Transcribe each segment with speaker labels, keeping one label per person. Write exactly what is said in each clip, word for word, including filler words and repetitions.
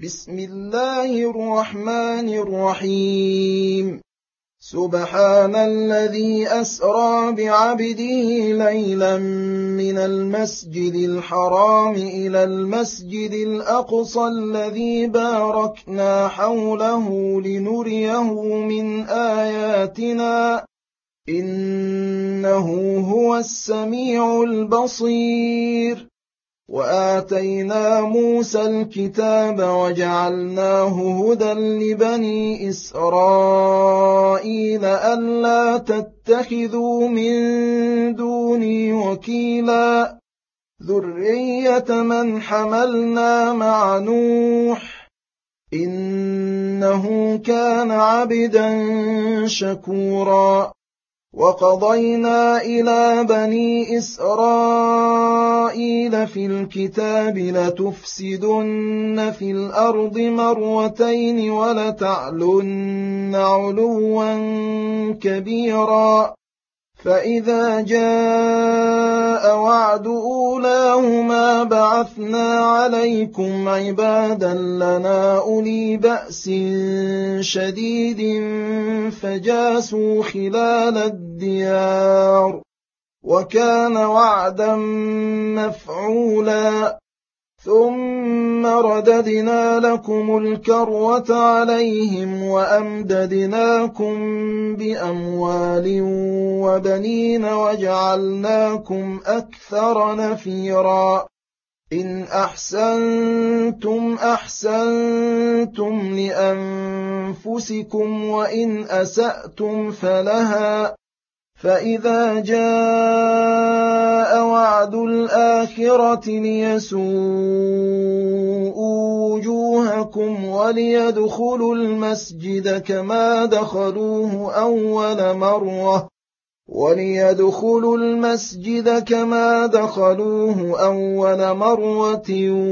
Speaker 1: بسم الله الرحمن الرحيم. سبحان الذي أسرى بعبده ليلا من المسجد الحرام إلى المسجد الأقصى الذي باركنا حوله لنريه من آياتنا إنه هو السميع البصير. وآتينا موسى الكتاب وجعلناه هدى لبني إسرائيل ألا تتخذوا من دوني وكيلا ذرية من حملنا مع نوح إنه كان عبدا شكورا. وقضينا إلى بني إسرائيل في الكتاب لتفسدن في الأرض مرتين ولتعلن علوا كبيرا. فإذا جاء وعد أولاهما بعثنا عليكم عبادا لنا أولي بأس شديد فجاسوا خلال الديار وكان وعدا مفعولا. ثم رددنا لكم الكرة عليهم وأمددناكم بأموال وبنين وجعلناكم أكثر نفيرا. إن أحسنتم أحسنتم لأنفسكم وإن أسأتم فلها. فإذا جاء وعد الآخرة ليسوءوا وجوهكم وليدخلوا المسجد كما دخلوه أول مرة وليدخلوا المسجد كما دخلوه أول مرة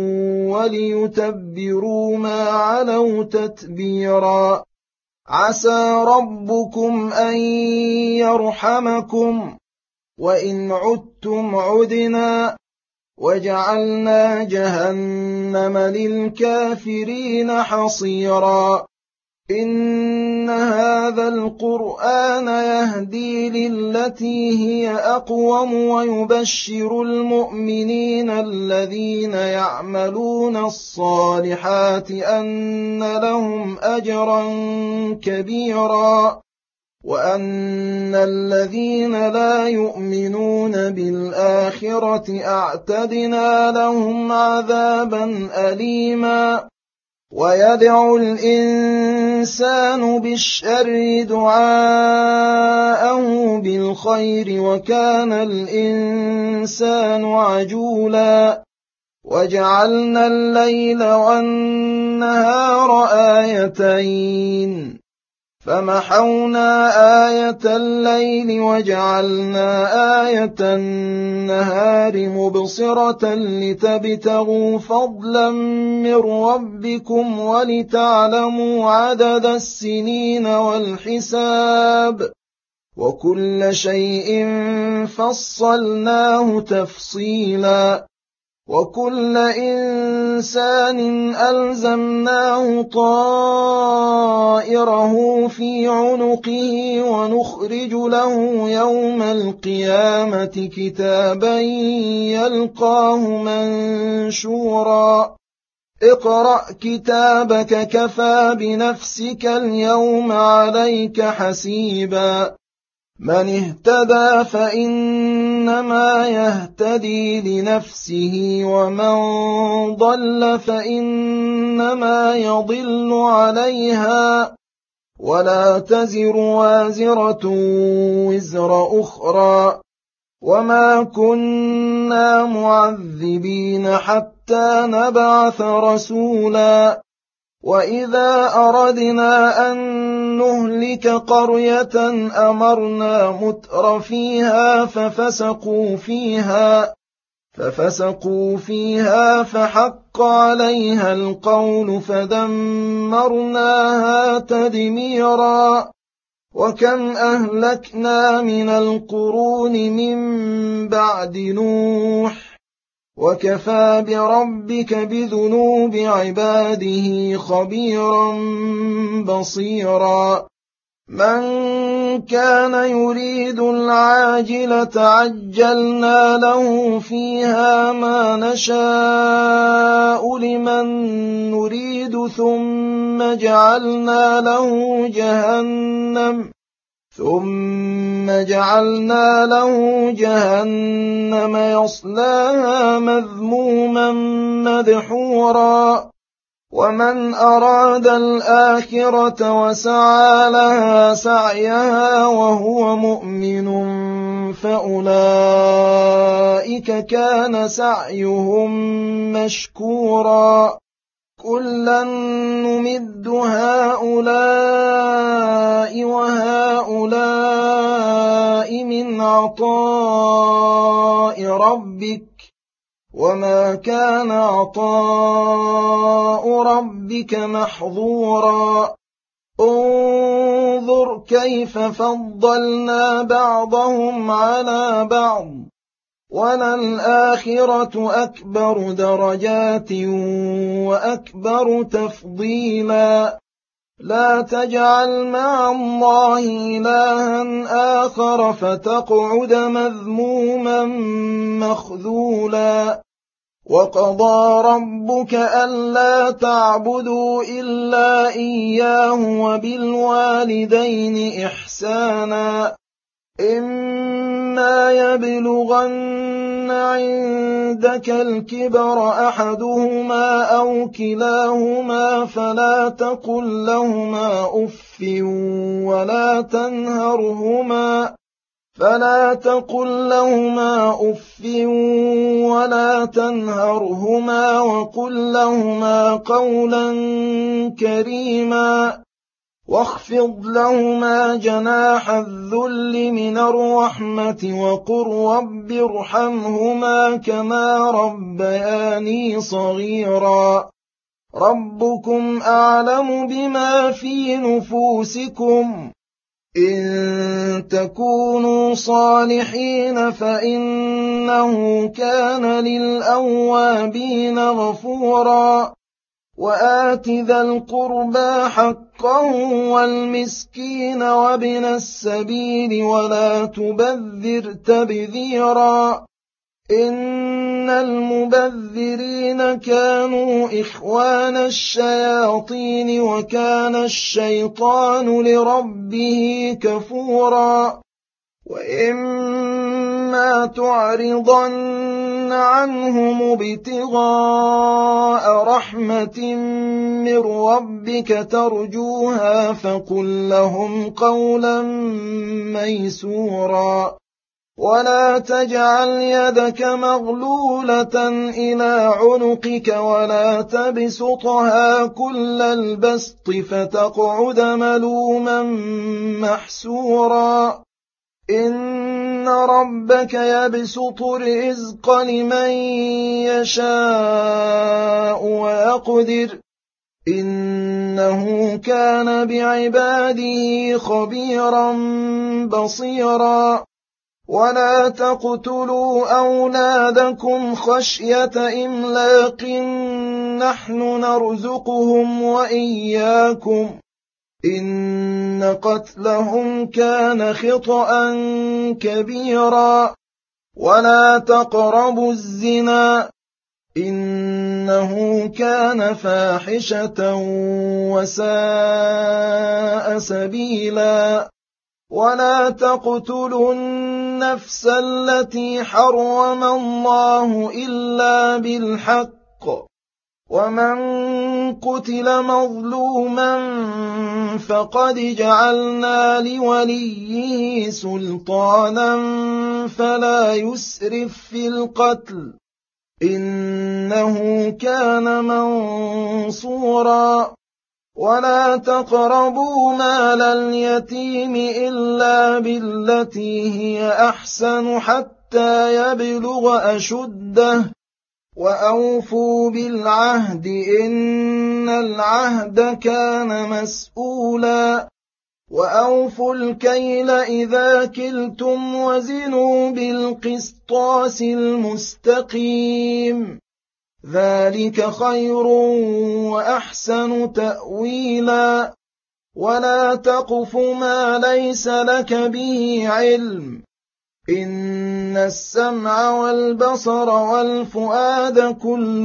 Speaker 1: وليتبروا ما علوا تتبيرا. عسى ربكم أن يرحمكم وإن عدتم عدنا وجعلنا جهنم للكافرين حصيرا. إن هذا القرآن يهدي للتي هي أقوم ويبشر المؤمنين الذين يعملون الصالحات أن لهم أجرا كبيرا وأن الذين لا يؤمنون بالآخرة أعتدنا لهم عذابا أليما. ويدعو الإنسان بالشر دعاءه بالخير وكان الإنسان عجولا. وجعلنا الليل والنهار آيتين فمحونا آية الليل وجعلنا آية النهار مبصرة لتبتغوا فضلا من ربكم ولتعلموا عدد السنين والحساب وكل شيء فصلناه تفصيلا. وكل إنسان ألزمناه طائره في عنقه ونخرج له يوم القيامة كتابا يلقاه منشورا. اقرأ كتابك كفى بنفسك اليوم عليك حسيبا. من اهتدى فإنما يهتدي لنفسه ومن ضل فإنما يضل عليها ولا تزر وازرة وزر أخرى وما كنا معذبين حتى نبعث رسولا. وإذا أردنا أن نهلك قرية أمرنا متر فيها ففسقوا فيها ففسقوا فيها فحق عليها القول فدمرناها تدميرا. وكم أهلكنا من القرون من بعد نوح وكفى بربك بذنوب عباده خبيرا بصيرا من كان يريد العاجلة عجلنا له فيها ما نشاء لمن نريد ثم جعلنا له جهنم ثم جعلنا له جهنم يصلاها مذموما مدحورا ومن أراد الآخرة وسعى لها سعيها وهو مؤمن فأولئك كان سعيهم مشكورا كلا نمد هؤلاء وهؤلاء من عطاء ربك وما كان عطاء ربك محظورا انظر كيف فضلنا بعضهم على بعض وللآخرة أكبر درجات وأكبر تفضيلا لا تجعل مع الله إلها آخر فتقعد مذموما مخذولا وقضى ربك ألا تعبدوا إلا إياه وبالوالدين إحسانا إما يبلغن عندك الكبر أحدهما أو كلاهما فلا تقل لهما أف ولا تنهرهما فلا تقل لهما أف ولا تنهرهما وقل لهما قولا كريما واخفض لهما جناح الذل من الرحمة وقل رب ارحمهما كما ربياني صغيرا ربكم أعلم بما في نفوسكم إن تكونوا صالحين فإنه كان للأوابين غفورا وآت ذا القربى حقه والمسكين وابن السبيل ولا تبذر تبذيرا إن المبذرين كانوا إخوان الشياطين وكان الشيطان لربه كفورا وإما تعرضن عنهم ابتغاء رحمة من ربك ترجوها فقل لهم قولا ميسورا ولا تجعل يدك مغلولة إلى عنقك ولا تبسطها كل البسط فتقعد ملوما محسورا إن ربك يبسط الرزق لمن يشاء ويقدر إنه كان بعباده خبيرا بصيرا ولا تقتلوا أولادكم خشية إملاق نحن نرزقهم وإياكم إن قتلهم كان خطأ كبيرا ولا تقربوا الزنا إنه كان فاحشة وساء سبيلا ولا تقتلوا النفس التي حرم الله إلا بالحق ومن قتل مظلوما فقد جعلنا لوليه سلطانا فلا يسرف في القتل إنه كان منصورا ولا تقربوا مال اليتيم إلا بالتي هي أحسن حتى يبلغ أشده وأوفوا بالعهد إن العهد كان مسؤولا وأوفوا الكيل إذا كلتم وزنوا بالقسطاس المستقيم ذلك خير وأحسن تأويلا ولا تقف ما ليس لك به علم إن السمع والبصر والفؤاد كل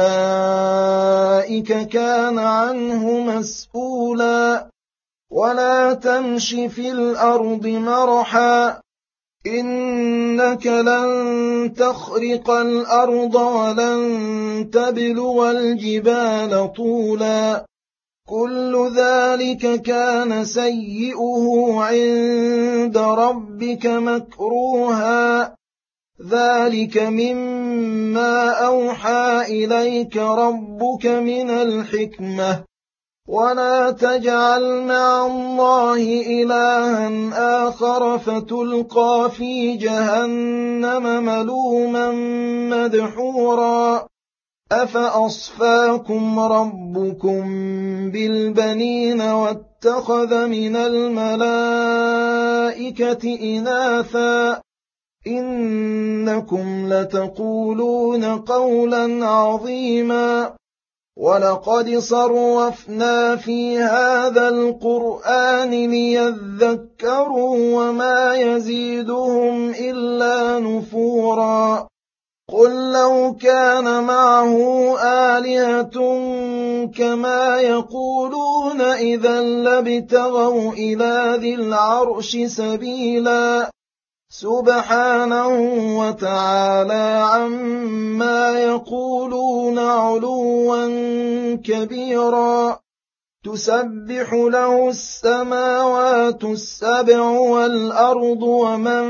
Speaker 1: أولئك كان عنه مسؤولا ولا تمش في الأرض مرحا إنك لن تخرق الأرض ولن تبلغ الجبال طولا كل ذلك كان سيئه عند ربك مكروها ذلك مما أوحى إليك ربك من الحكمة ولا تجعل مع الله إلها آخر فتلقى في جهنم ملوما مدحورا أفأصفاكم ربكم بالبنين واتخذ من الملائكة إناثا إنكم لتقولون قولا عظيما ولقد صرفنا في هذا القرآن ليذكروا وما يزيدهم إلا نفورا قل لو كان معه آلهة كما يقولون إذا لابتغوا إلى ذي العرش سبيلا سبحانه وتعالى عما يقولون علوا كبيرا تسبح له السماوات السبع والأرض ومن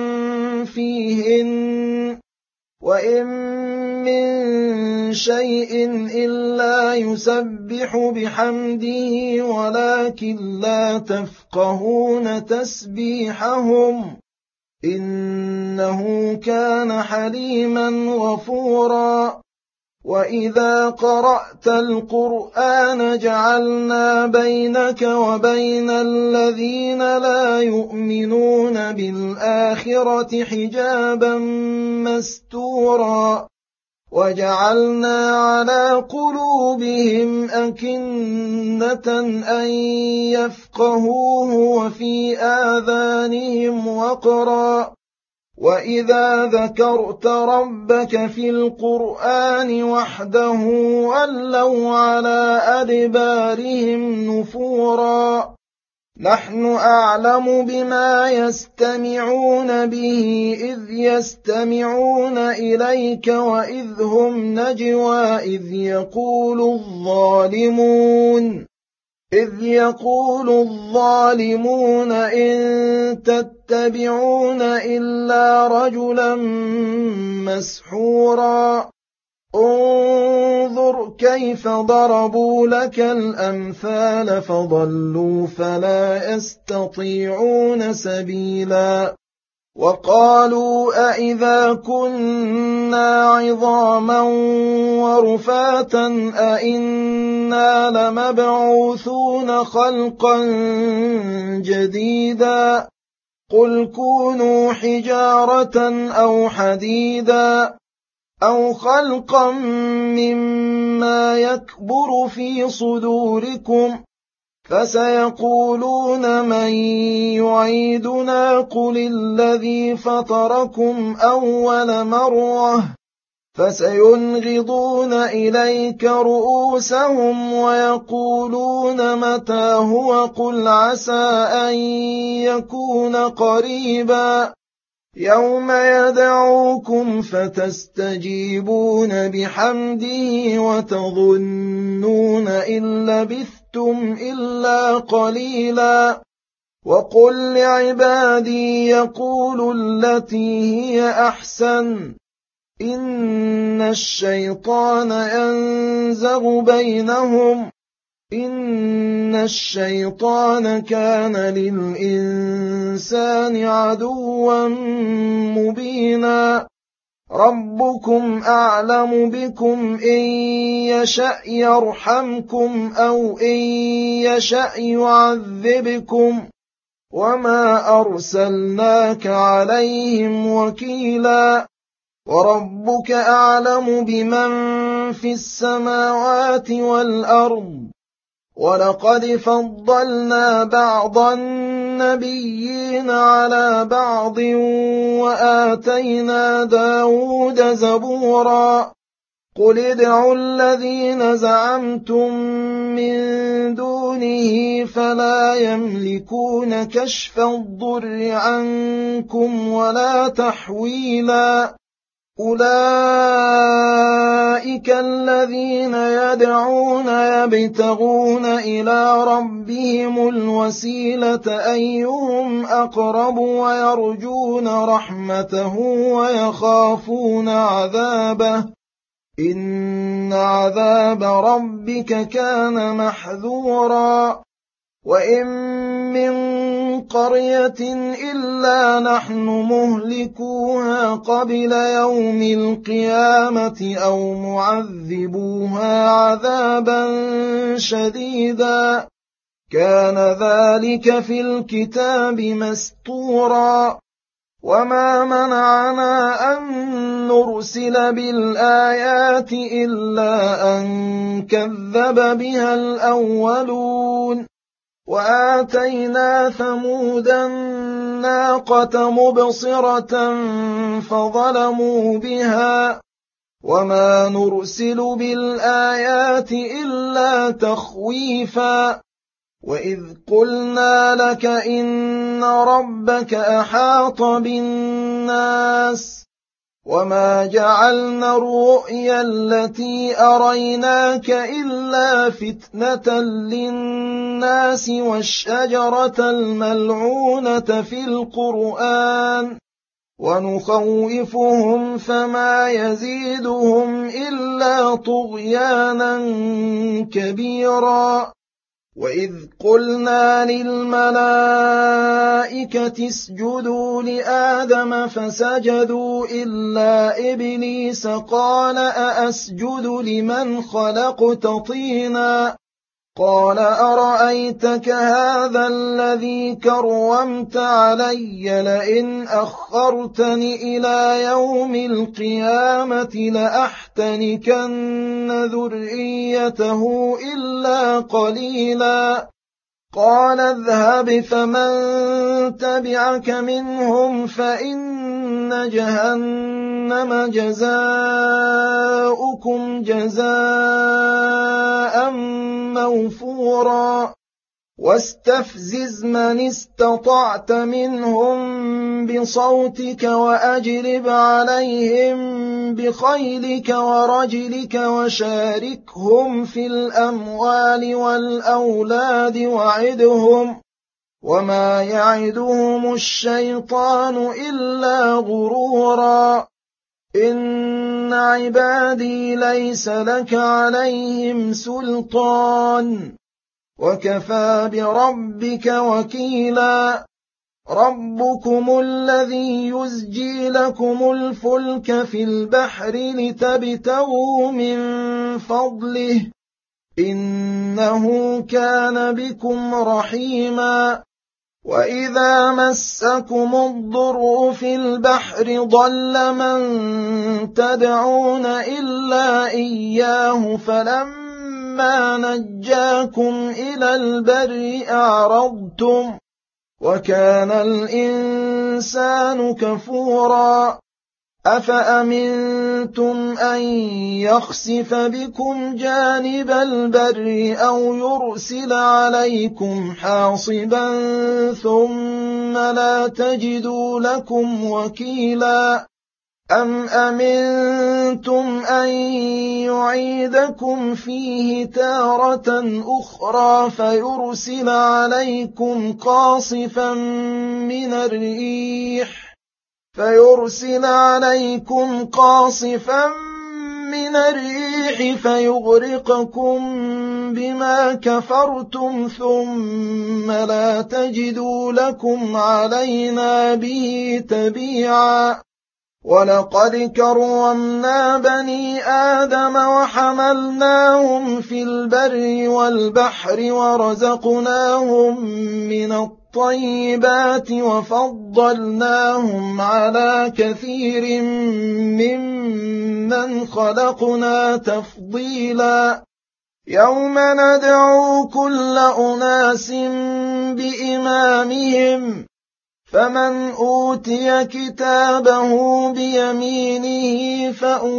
Speaker 1: فيهن وإن من شيء إلا يسبح بحمده ولكن لا تفقهون تسبيحهم إنه كان حليما غفورا وإذا قرأت القرآن جعلنا بينك وبين الذين لا يؤمنون بالآخرة حجابا مستورا وجعلنا على قلوبهم أكنة أن يفقهوه وفي آذانهم وقرا وإذا ذكرت ربك في القرآن وحده ولوا على أدبارهم نفورا نحن أعلم بما يستمعون به إذ يستمعون إليك وإذ هم نجوى إذ يقول الظالمون إذ يقول الظالمون إن تتبعون إلا رجلا مسحورا انظر كيف ضربوا لك الأمثال فضلوا فلا يستطيعون سبيلا وقالوا أئذا كنا عظاما ورفاتا أئنا لمبعوثون خلقا جديدا قل كونوا حجارة أو حديدا أو خلقا مما يكبر في صدوركم فسيقولون من يعيدنا قل الذي فطركم أول مرة فسينغضون إليك رؤوسهم ويقولون متى هو قل عسى أن يكون قريبا يوم يدعوكم فتستجيبون بحمده وتظنون إن لبثتم إلا قليلا وقل لعبادي يقولوا التي هي أحسن إن الشيطان ينزغ بينهم إن الشيطان كان للإنسان عدوا مبينا ربكم أعلم بكم إن يشأ يرحمكم أو إن يشأ يعذبكم وما أرسلناك عليهم وكيلا وربك أعلم بمن في السماوات والأرض ولقد فضلنا بعض النبيين على بعض وآتينا داود زبورا قل ادعوا الذين زعمتم من دونه فلا يملكون كشف الضر عنكم ولا تحويلا أولئك الذين يدعون يبتغون إلى ربهم الوسيلة أيهم أقرب ويرجون رحمته ويخافون عذابه إن عذاب ربك كان محذورا وإن من قرية إلا نحن مهلكوها قبل يوم القيامة أو معذبوها عذابا شديدا كان ذلك في الكتاب مسطورا وما منعنا أن نرسل بالآيات إلا أن كذب بها الأولون وآتينا ثمود الناقة مبصرة فظلموا بها وما نرسل بالآيات إلا تخويفا وإذ قلنا لك إن ربك أحاط بالناس وما جعلنا الرؤيا التي أريناك إلا فتنة للناس والشجرة الملعونة في القرآن ونخوفهم فما يزيدهم إلا طغيانا كبيرا وإذ قلنا للملائكة اسجدوا لآدم فسجدوا إلا إبليس قال أأسجد لمن خلقت طينا قال أرأيتك هذا الذي كرمت علي لئن أخرتني إلى يوم القيامة لأحتنكن ذريته إلا قليلا قال اذهب فمن تبعك منهم فإن جهنم جزاؤكم جزاء موفورا واستفزز من استطعت منهم بصوتك وأجلب عليهم بخيلك ورجلك وشاركهم في الأموال والأولاد وعدهم وما يعدهم الشيطان إلا غرورا إن عبادي ليس لك عليهم سلطان وكفى بربك وكيلا ربكم الذي يزجي لكم الفلك في البحر لتبتغوا من فضله إنه كان بكم رحيما وإذا مسكم الضر في البحر ضل من تدعون إلا إياه فلما نجاكم إلى البر أعرضتم وكان الإنسان كفورا أفأمنتم أن يخسف بكم جانب البر أو يرسل عليكم حاصبا ثم لا تجدوا لكم وكيلا أم أمنتم أن يعيدكم فيه تارة أخرى فيرسل عليكم قاصفا من الريح فيرسل عليكم قاصفا من الريح فيغرقكم بما كفرتم ثم لا تجدوا لكم علينا به تبيعا وَلَقَدْ كَرَّمْنَا بَنِي آدَمَ وَحَمَلْنَاهُمْ فِي الْبَرِّ وَالْبَحْرِ وَرَزَقْنَاهُم مِّنَ الطَّيِّبَاتِ وَفَضَّلْنَاهُمْ عَلَىٰ كَثِيرٍ مِّمَّنْ خَلَقْنَا تَفْضِيلًا يَوْمَ نَدْعُو كُلَّ أُنَاسٍ بِإِمَامِهِمْ فمن أوتي كتابه بيمينه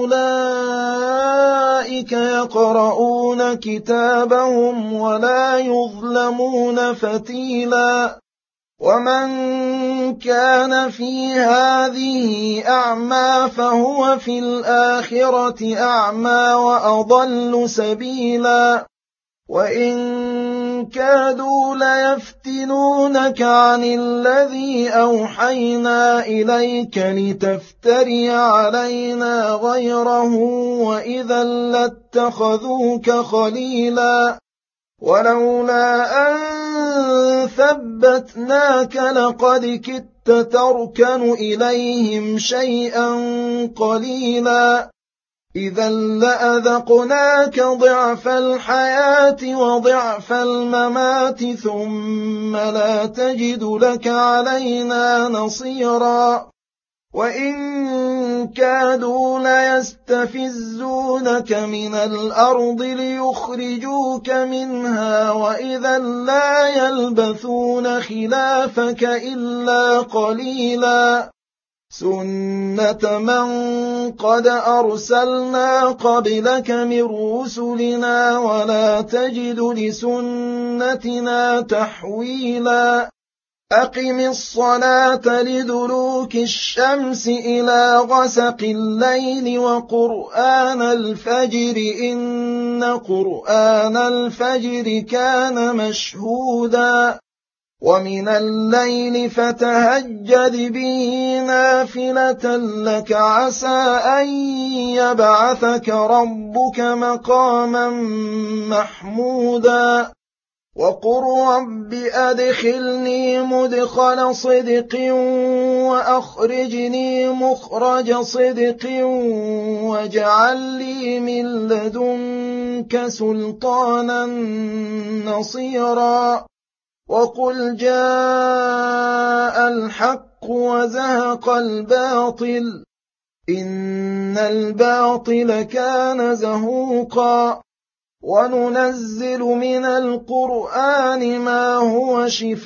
Speaker 1: فأولئك يقرؤون كتابهم ولا يظلمون فتيلا ومن كان في هذه أعمى فهو في الآخرة أعمى وأضل سبيلا وإن كادوا ليفتنونك عن الذي أوحينا إليك لتفتري علينا غيره وإذا لاتخذوك خليلا ولولا أن ثبتناك لقد كدت تركن إليهم شيئا قليلا إذا لأذقناك ضعف الحياة وضعف الممات ثم لا تجد لك علينا نصيرا وإن كادوا ليستفزونك من الأرض ليخرجوك منها وإذا لا يلبثون خلافك إلا قليلا سنة من قد أرسلنا قبلك من رسلنا ولا تجد لسنتنا تحويلا أقم الصلاة لدلوك الشمس إلى غسق الليل وقرآن الفجر إن قرآن الفجر كان مشهودا ومن الليل فتهجد به نافلة لك عسى أن يبعثك ربك مقاما محمودا وقل رب أدخلني مدخل صدق وأخرجني مخرج صدق واجعل لي من لدنك سلطانا نصيرا وقل جاء الحق وزهق الباطل إن الباطل كان زهوقا وننزل من القرآن ما هو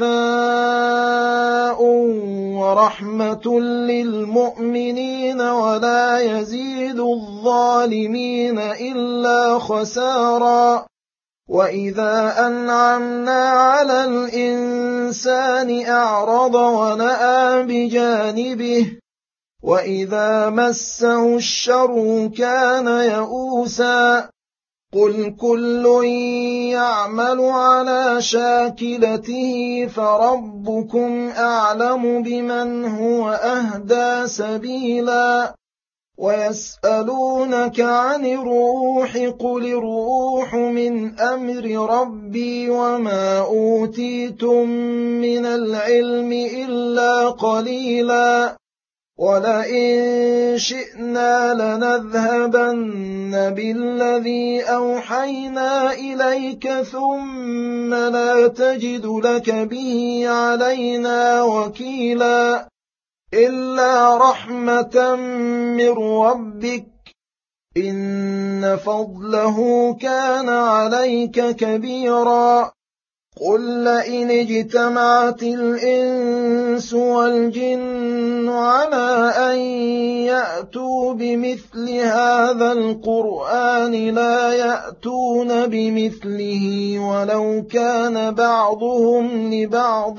Speaker 1: شفاء ورحمة للمؤمنين ولا يزيد الظالمين إلا خسارا وإذا أنعمنا على الإنسان أعرض ونأى بجانبه وإذا مسه الشر كان يئوسا قل كل يعمل على شاكلته فربكم أعلم بمن هو أهدى سبيلا ويسألونك عن الروح قل الروح من أمر ربي وما أوتيتم من العلم إلا قليلا ولئن شئنا لنذهبن بالذي أوحينا إليك ثم لا تجد لك به علينا وكيلا إلا رحمة من ربك إن فضله كان عليك كبيرا قل لئن اجتمعت الإنس والجن على أن يأتوا بمثل هذا القرآن لا يأتون بمثله ولو كان بعضهم لبعض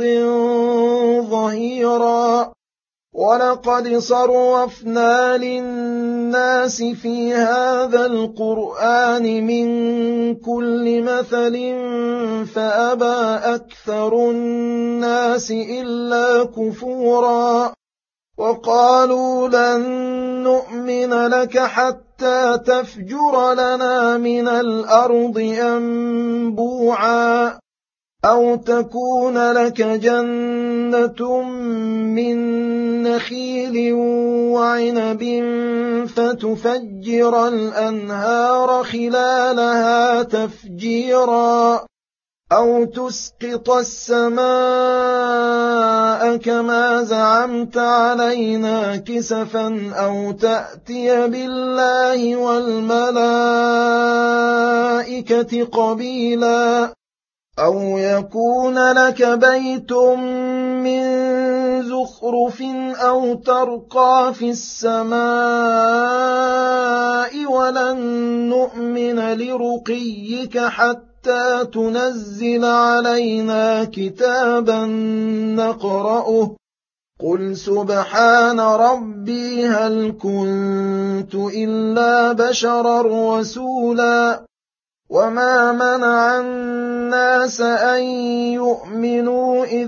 Speaker 1: ظهيرا ولقد صرفنا للناس في هذا القرآن من كل مثل فأبى أكثر الناس إلا كفورا وقالوا لن نؤمن لك حتى تفجر لنا من الأرض ينبوعا أو تكون لك جنة من نخيل وعنب فتفجر الأنهار خلالها تفجيرا أو تسقط السماء كما زعمت علينا كسفا أو تأتي بالله والملائكة قبيلا أو يكون لك بيت من زخرف أو ترقى في السماء ولن نؤمن لرقيك حتى تنزل علينا كتابا نقرأه قل سبحان ربي هل كنت إلا بشرا رسولا وما منع الناس أن يؤمنوا إذ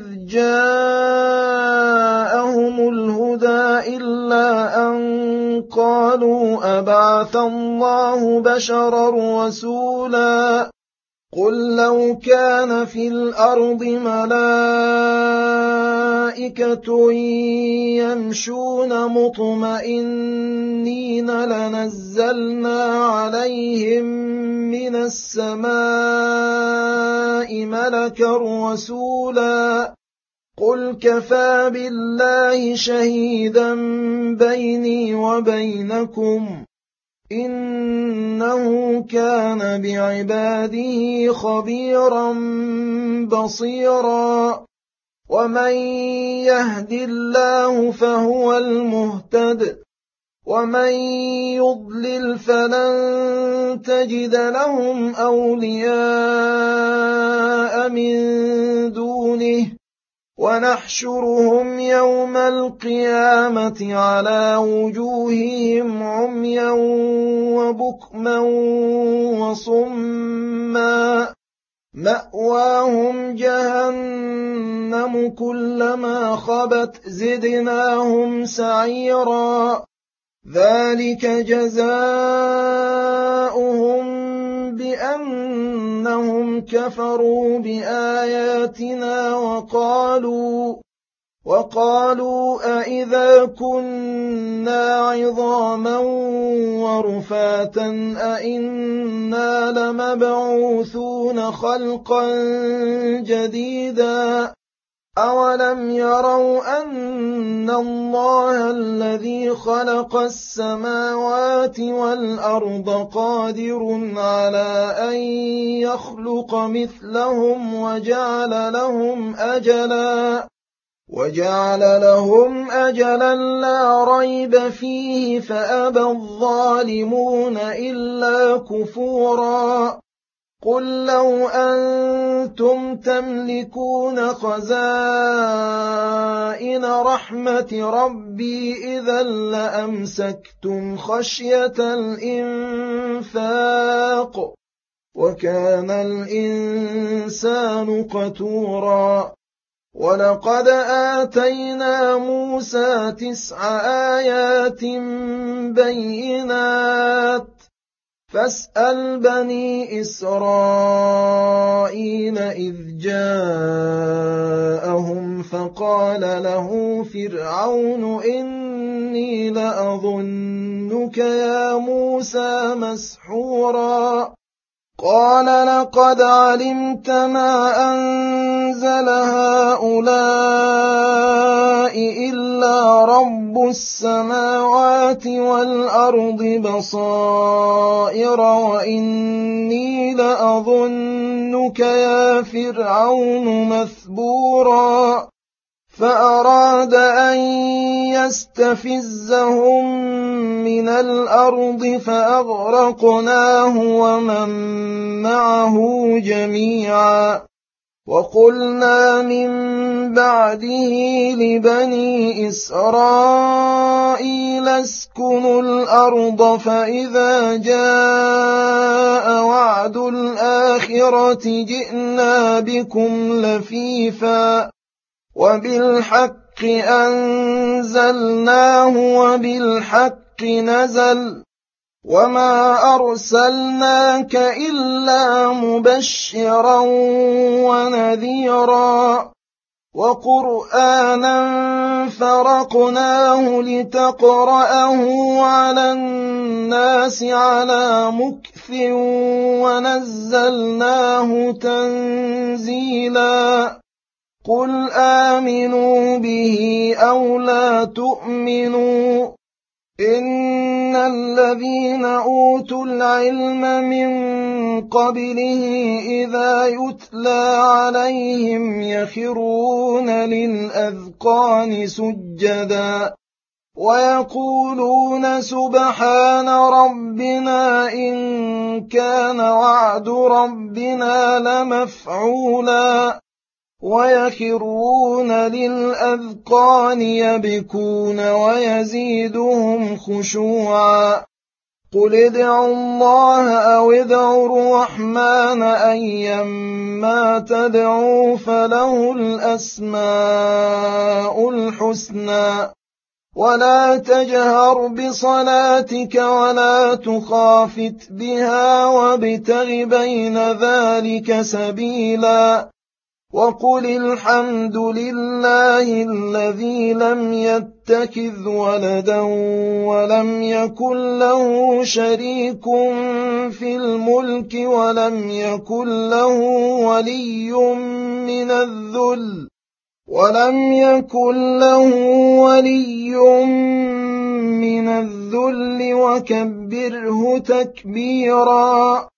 Speaker 1: جاءهم الهدى إلا أن قالوا أبعث الله بشرا رسولا قل لو كان في الأرض ملائكة يمشون مطمئنين لنزلنا عليهم من السماء ملكا رسولا قل كفى بالله شهيدا بيني وبينكم إنه كان بعباده خبيرا بصيرا ومن يهد الله فهو المهتد ومن يضلل فلن تجد لهم أولياء من دونه ونحشرهم يوم القيامة على وجوههم عميا وبكما وصما مأواهم جهنم كلما خبت زدناهم سعيرا ذلك جزاؤهم بأنهم كفروا بآياتنا وقالوا وقالوا أئذا كنا عظاما ورفاتا أئنا لمبعوثون خلقا جديدا أولم يروا أن الله الذي خلق السماوات والأرض قادر على أن يخلق مثلهم وجعل لهم أجلا وجعل لهم أجلا لا ريب فيه فأبى الظالمون إلا كفورا قل لو أنتم تملكون خزائن رحمة ربي إذا لأمسكتم خشية الإنفاق وكان الإنسان قتورا ولقد آتينا موسى تسع آيات بينات فاسأل بني إسرائيل إذ جاءهم فقال له فرعون إني لأظنك يا موسى مسحورا قال لقد علمت ما أنزل هؤلاء إلا رب السماوات والأرض بصائر وإني لأظنك يا فرعون مثبورا فأراد أن يستفزهم من الأرض فأغرقناه ومن معه جميعا وقلنا من بعده لبني إسرائيل اسكنوا الأرض فإذا جاء وعد الآخرة جئنا بكم لفيفا وبالحق أنزلناه وبالحق نزل وما أرسلناك إلا مبشرا ونذيرا وقرآنا فرقناه لتقرأه على الناس على مكث ونزلناه تنزيلا قل آمنوا به أو لا تؤمنوا إن الذين أوتوا العلم من قبله إذا يتلى عليهم يخرون للأذقان سجدا ويقولون سبحان ربنا إن كان وعد ربنا لمفعولا ويخرون للأذقان يبكون ويزيدهم خشوعا قل ادعوا الله أو ادعوا الرحمن أيما تدعوا فله الأسماء الحسنى ولا تجهر بصلاتك ولا تخافت بها وابتغ بين ذلك سبيلا وقل الحمد لله الذي لم يتخذ ولدا ولم يكن له شريك في الملك ولم يكن له ولي من الذل ولم يكن له ولي من الذل وكبره تكبيرا